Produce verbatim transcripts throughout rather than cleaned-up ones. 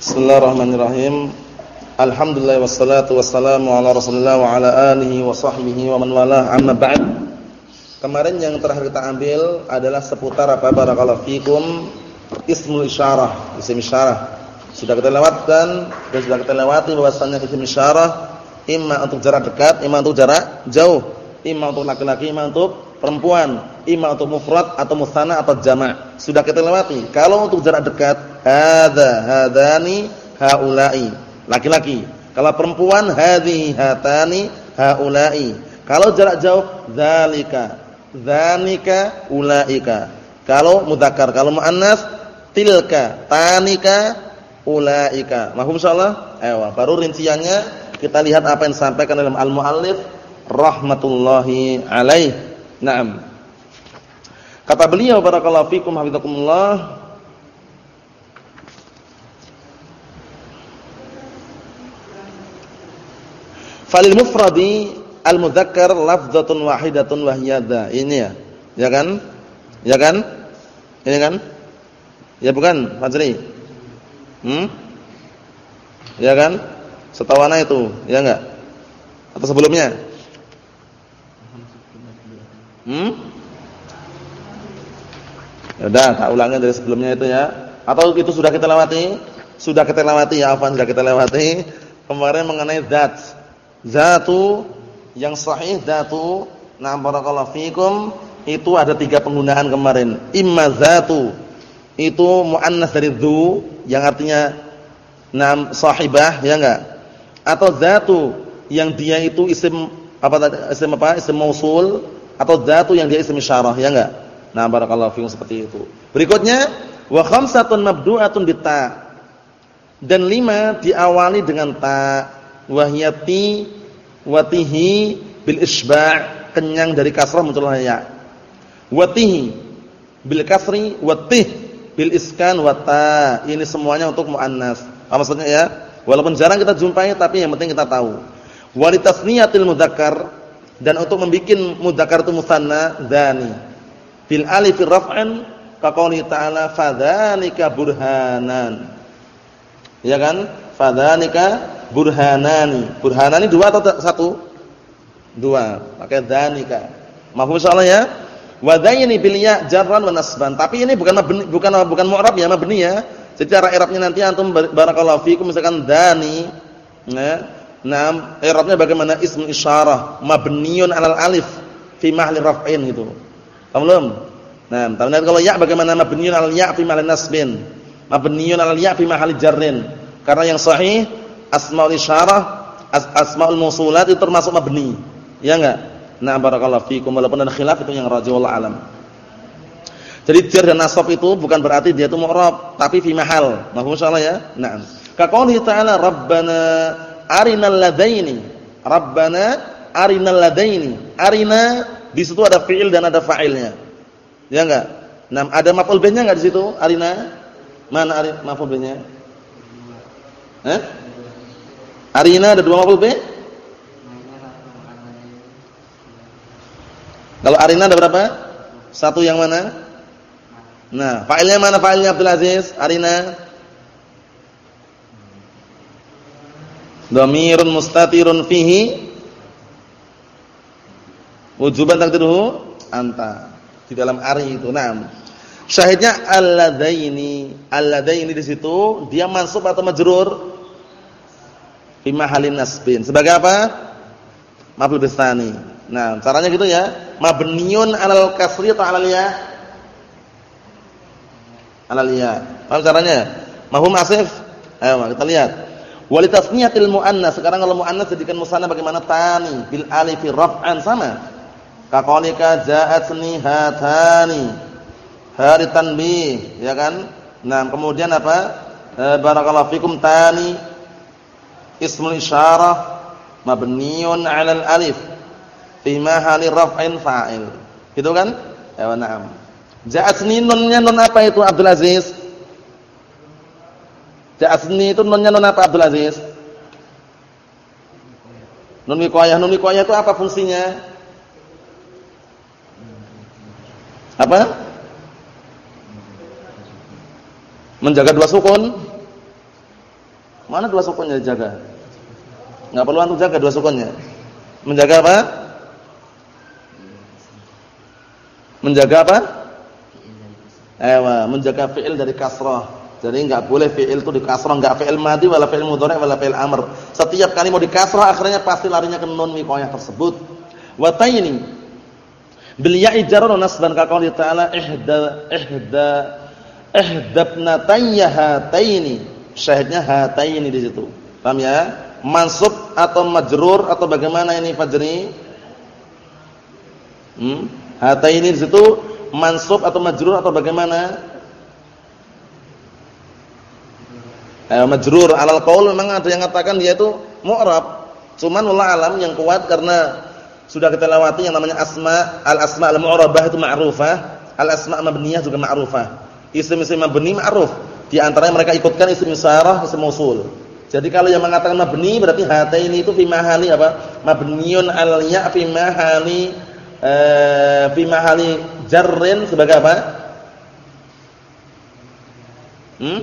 Bismillahirrahmanirrahim. Alhamdulillah wassalatu wassalamu ala Rasulillah wa ala alihi wa sahbihi wa man walah. Amma ba'd. Kemarin yang terakhir kita ambil adalah seputar apa barakallahu fikum ismul isyarah, isim isyarah. Sudah kita lewatkan dan sudah kita lewati bahwasannya isim isyarah imma untuk jarak dekat, imma untuk jarak jauh, imma untuk laki-laki, imma untuk perempuan, imma untuk mufrad atau musanna atau jama'. Sudah kita lewati. Kalau untuk jarak dekat, hadza, hadani, haula'i, laki-laki. Kalau perempuan, hadhihi, hatani, haula'i. Kalau jarak jauh, dzalika, dzanika, ulaika. Kalau mudzakkar, kalau muannas, tilka, tanika, ulaika. Mahfum insyaallah? Ayo, baru rinciannya kita lihat apa yang disampaikan dalam al-muallif rahmatullahi alaih. Naam. Kata beliau barakallahu fikum hafizakumullah, falil mufradi al-mudzakkar lafdzatun wahidatun wa hiya dza. Ini ya. Ya kan? Ya kan? Ini kan? Ya bukan, Fajri? Hmm? Ya kan? Setawana itu, ya enggak? Atau sebelumnya? Hmm? Ya udah, tak ulangnya dari sebelumnya itu ya. Atau itu sudah kita lewati? Sudah kita lewati ya, afwan, sudah kita lewati. Kemarin mengenai zat. Zatu yang sahih zatu, na barakallahu fikum, itu ada tiga penggunaan kemarin. Imma zatu itu muannas dari dzu yang artinya nam sahibah, ya enggak? Atau zatu yang dia itu isim apa tadi? Isim apa? Isim mausul. Atau dzatu yang dia isim isyarah, ya enggak? Nah, barakallahu fikum seperti itu. Berikutnya, wa khamsatun mabdu'atun bita. Dan lima diawali dengan ta, wahyati watihi bil isba', kenyang dari kasrah munculnya ya. Watihi bil kasri, watih bil iskan wa ta. Ini semuanya untuk muannas. Apa maksudnya ya? Walaupun jarang kita jumpai tapi yang penting kita tahu. Wa li tasniyatil mudzakkar, dan untuk membikin mudzakkar itu musanna dzani bil alif raf'an ka qouli ta'ala fadzanika burhanan, ya kan? Fadzanika burhanani. Burhanani dua atau satu? Dua. Pakai dzanika. Mafhum insyaallah ya? Wa dzaini bil ya jarran wa nasban. Tapi ini bukan mabni, bukan bukan mu'rab ya, mabni ya. Secara i'rabnya nanti antum barakallahu fikum misalkan dzani, ya. Naam, i'rabnya bagaimana? Ism isyarah mabniun 'alal alif fi mahalli raf'in gitu. Paham belum? Nah, tapi kalau ya bagaimana? Mabniun 'alal ya fi mahalli nasbin. Mabniun 'alal ya fi mahalli jarrin. Karena yang sahih asmaul isyarah, as asmaul mausulat itu termasuk mabni. Ya enggak? Nah, barakallahu fikum, walaupun ada khilaf itu yang rajih wallahu alam. Jadi jar dan nasab itu bukan berarti dia itu mu'rab, tapi fi mahal. Mafhum insyaallah ya? Naam. Ka qouli ta'ala rabbana arinal ladaini, rabbana arinal ladaini. Arina di situ ada fiil dan ada fa'ilnya, ya enggak? Nah, ada maf'ul bihnya enggak di situ? Arina mana ari maf'ul bihnya? Eh? Arina ada dua maf'ul bih? Kalau arina ada berapa? Satu, yang mana? Nah, fa'ilnya mana fa'ilnya Abdul Aziz? Arina dhamirun mustatirun fihi wujuban taqdiruhu anta, di dalam ari itu. Naam. Syahidnya alladaini. Alladaini di situ dia mansub atau majrur? Fi mahallin nasbin. Sebagai apa? Maf'ul bitsani. Nah, caranya gitu ya. Mabniun 'alal kasri atau 'alal ya? 'Alal ya. Paham caranya? Mafhum asif? Ayo kita lihat. Wali tasniyatil muannas. Sekarang kalau muannas jadikan musanna bagaimana? Tani bil alif raf'an, sama. Ka qaulika ja'atni hatani. Hari tanbih, ya kan? Nah, kemudian apa? E, barakallahu fikum tani ismul isyarah mabniun 'alal alif fi mahalli raf'in fa'il. Gitu kan? Ya, na'am. Ja'atni nunnya nun apa itu Abdul Aziz? Ja'atni itu nunnya nun apa Abdul Aziz? Nun wiqayah. Nun wiqayah itu apa fungsinya? Apa? menjaga dua sukun. Mana dua sukunnya dijaga? Enggak perlu antum jaga dua sukunnya. Menjaga apa? Menjaga apa? Ewa, menjaga fi'il dari kasrah. Jadi enggak boleh fi'il itu di kasrah, enggak fi'il madhi wala fi'il mudhari' wala fi'il amr. Setiap kali mau di kasrah akhirnya pasti larinya ke nun wiqayah tersebut. Wa tayni bil ya'i jarrun nasban ka qouli ta'ala ihda ihda ihdabnatayya hataini. Syahidnya hataini di situ. Paham ya? Mansub atau majrur atau bagaimana ini Fajri? Hmm? Hataini di situ mansub atau majrur atau bagaimana? Eh, majrur alal qaul memang ada yang mengatakan dia itu mu'rab. Cuman wallahu alam yang kuat karena sudah kita lewati yang namanya asma, al-asma al-mu'rabah itu ma'rufah, al-asma mabniyah juga ma'rufah. Isim-isim mabni ma'ruf. Di antaranya mereka ikutkan isim isyarah, isim mausul. Jadi kalau yang mengatakan mabni berarti hataini itu fi mahali apa? Mabniun al ya' fi mahali eh fi mahali jarrin sebagai apa? Hmm?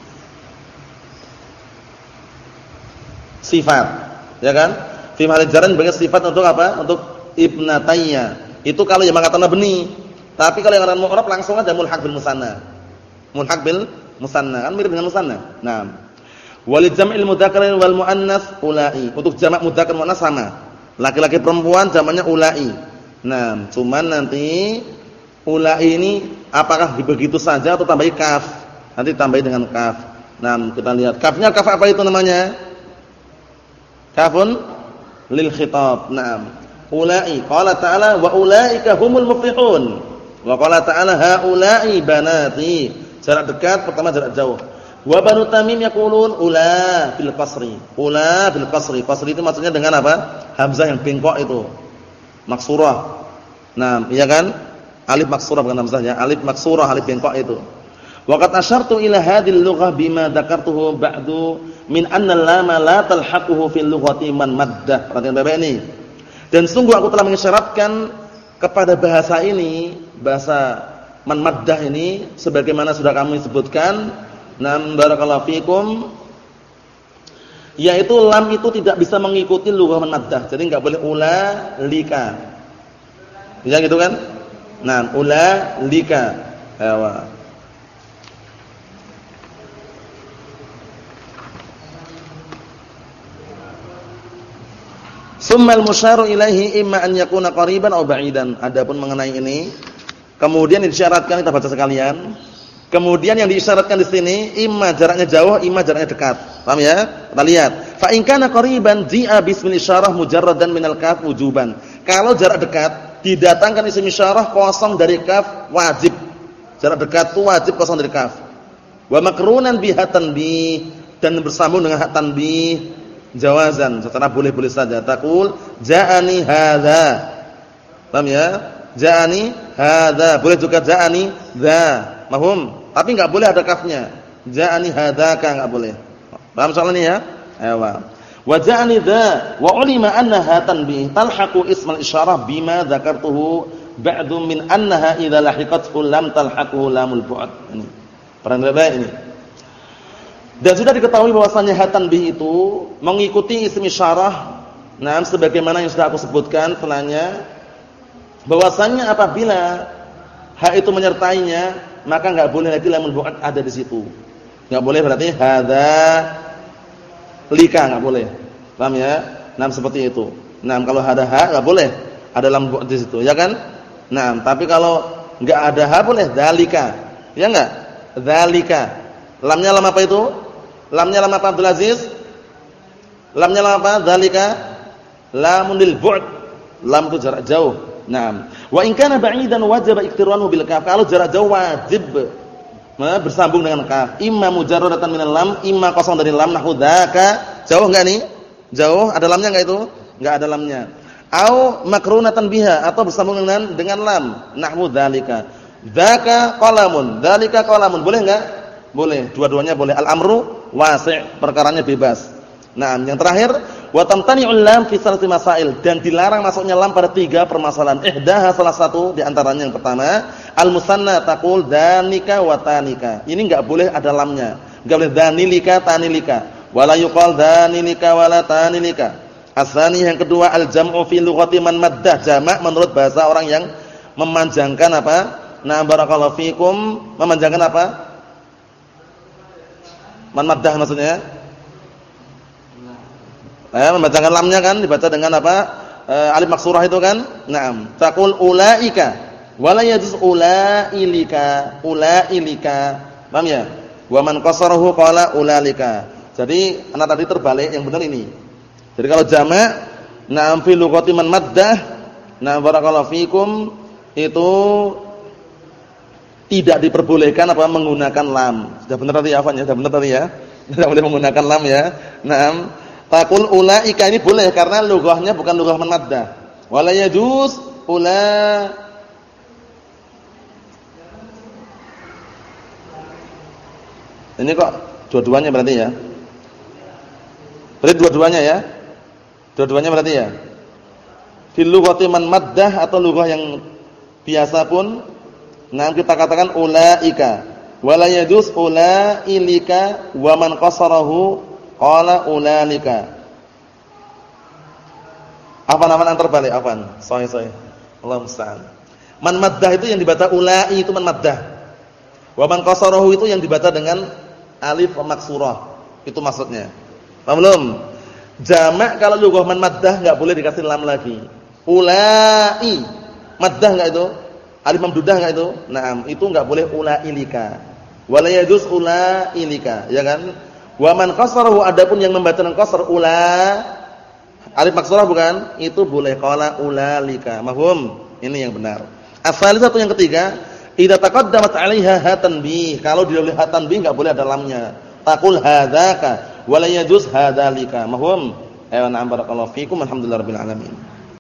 Sifat, ya kan? Fi mahali jarrin sebagai sifat untuk apa? Untuk ibnatayya. Itu kalau yang mengatakan mabni. Tapi kalau yang mengatakan mu'rab langsung aja mulhaq bil musanna. Mulhaq bil musanna, kan mirip dengan musanna. Naam. Wal jam'il mudzakkar wal muannats ulai. Untuk jamak mudzakkar muannats sama. Laki-laki perempuan jamaknya ulai. Nah, cuman nanti ulai ini apakah begitu saja atau tambahi kaf? Nanti tambahi dengan kaf. Nah, kita lihat kafnya kaf apa itu namanya? Kafun lil khitab. Naam. Ulai qala ta'ala wa ulaika humul muflihun. Wa qala ta'ala haula'i banati. Jarak dekat pertama jarak jauh. Wa Banu Tamim yaqulun ula bil qasri. Ula bil qasri. Qasri itu maksudnya dengan apa? Hamzah yang bengkok itu. Maksurah. Nah, iya kan? Alif maksurah bukan hamzah ya. Alif maksurah, alif bengkok itu. Wa qad asyartu ila hadhil lughah bima dzakartuhu ba'du min anna lama la talhaquhu fil lughati man maddah. Perhatian Bapak ini. Dan sungguh aku telah mengisyaratkan kepada bahasa ini, bahasa man maddah ini sebagaimana sudah kami sebutkan. Nam barakallahu fikum, yaitu lam itu tidak bisa mengikuti lughah man maddah. Jadi enggak boleh ula lika. Bisa gitu kan? Nah, ula lika. Ewa. Summal musyaru ilaihi imma an yakuna qariban aw ba'idan. Adapun mengenai ini kemudian disyaratkan, kita baca sekalian. Kemudian yang diisyaratkan di sini imma jaraknya jauh, imma jaraknya dekat. Paham ya? Kita lihat. Fa in kana qariban ji'a bismil isyarah mujarradan minal kaf wujuban. Kalau jarak dekat didatangkan isim isyarah kosong dari kaf wajib. Jarak dekat itu wajib kosong dari kaf. Wa makrunan biha tanbih, dan bersambung dengan hak tanbih jawazan, secara boleh-boleh saja. Taqul ja'ani hadza. Paham ya? Ja'ani hadza. Boleh juga ja'ani dza. Mahum? Tapi enggak boleh ada kafnya. Ja'ani hadzaka enggak boleh. Paham soal ini ya? Ewa. Wa ja'ani dza wa ulima annaha tanbih talhaqu ismal isyarah bima dzakartuhu ba'du min annaha idza lahiqathu lam talhaqhu lamul bu'd. Ini. Perhatian baik ini. Dan sudah diketahui bahwasannya ha tanbih itu mengikuti isim isyarah. Nah, sebagaimana yang sudah aku sebutkan setelahnya, bahwasannya apabila ha itu menyertainya maka enggak boleh lagi lamul bu'd ada di situ. Enggak boleh berarti hadza lika enggak boleh. Paham ya? Nah, seperti itu. Nah, kalau ada ha enggak boleh ada lam bu'd di situ, ya kan? Nah, tapi kalau enggak ada ha boleh dzalika. Ya enggak? Dzalika. Lamnya lam apa itu? Lamnya lam apa Abdul Aziz? Lamnya lam apa? Dzalika lamun lil bu'd. Lam itu jarak jauh. Naam. Wa in kana ba'idan wajaba iqtiranu bil kaf. Kalau jarak jauh wajib bersambung dengan kaf. Imma mujarradatan minal lam, imma kosong dari lam nahwu dzaka. Jauh enggak nih? Jauh, ada lamnya enggak itu? Enggak ada lamnya. Au makrunatan biha, atau bersambung dengan dengan lam nahwu dzalika. Dzaka qalamun, dzalika qalamun. Boleh enggak? Boleh. Dua-duanya boleh. Al-amru wasi', perkaranya bebas. Nah, yang terakhir wa tamtani'ul lam fi salati masail, dan dilarang masuknya lam pada tiga permasalahan. Ihdaha salah satu di antaranya yang pertama, al-musanna taqul danika wa tanika. Ini enggak boleh ada lamnya. Enggak boleh danilika tanilika. Wala yuqal dhanilika wala tanilika. Asani yang kedua al-jam'u fi lughati man maddah, jamak menurut bahasa orang yang memanjangkan apa? Nah barakallahu fikum, memanjangkan apa? Man maddah maksudnya? Eh, memanjangkan lamnya kan dibaca dengan apa? E, alif maksurah itu kan? Naam. Taqul ulaika wala yajuz ulailika, ulailika. Paham ya? Wa man qasarahu qala ulalika. Jadi anak tadi terbalik, yang benar ini. Jadi kalau jamak na'am fi lughati man maddah, na barakallahu fikum, itu tidak diperbolehkan apa menggunakan lam. Sudah benar tadi ya, Afan ya? Sudah benar tadi ya? Tidak boleh menggunakan lam ya. Naam. Taqul ulaika ini boleh karena lughahnya bukan lughah man maddah. Wala yajuz ula Ini kok dua-duanya berarti ya? Berarti dua-duanya ya? Dua-duanya berarti ya? Fil lughati man maddah atau lughah yang biasa pun, nah kita katakan ulaika. Wala yajuz ulailika wa man qasarahu qala ulalika. Apa nama yang terbalik? Afan. Sahih sahih. Allah musta'an. Man maddah itu yang dibaca ulai itu man maddah. Wa man qasarahu itu yang dibaca dengan alif maksurah. Itu maksudnya. Paham belum? Jamak kalau lughah man maddah enggak boleh dikasih lam lagi. Ulai. Maddah enggak itu? Alif mamdudah enggak itu? Naam, itu enggak boleh ulailika. Wala yajuz ulailika, ya kan? Wa man qasarahu, adapun yang membaca dengan qasar ula alif maksurah bukan? Itu boleh qala ulalika. Mahum? Ini yang benar. Asal satu yang ketiga, idza taqaddamat 'alaiha ha tanbih. Kalau didahului ha tanbih enggak boleh ada lamnya. Taqul hadzaka wala yajuz hadzalika. Mahum? Ayo na'am barakallahu fikum. Alhamdulillahirabbil alamin.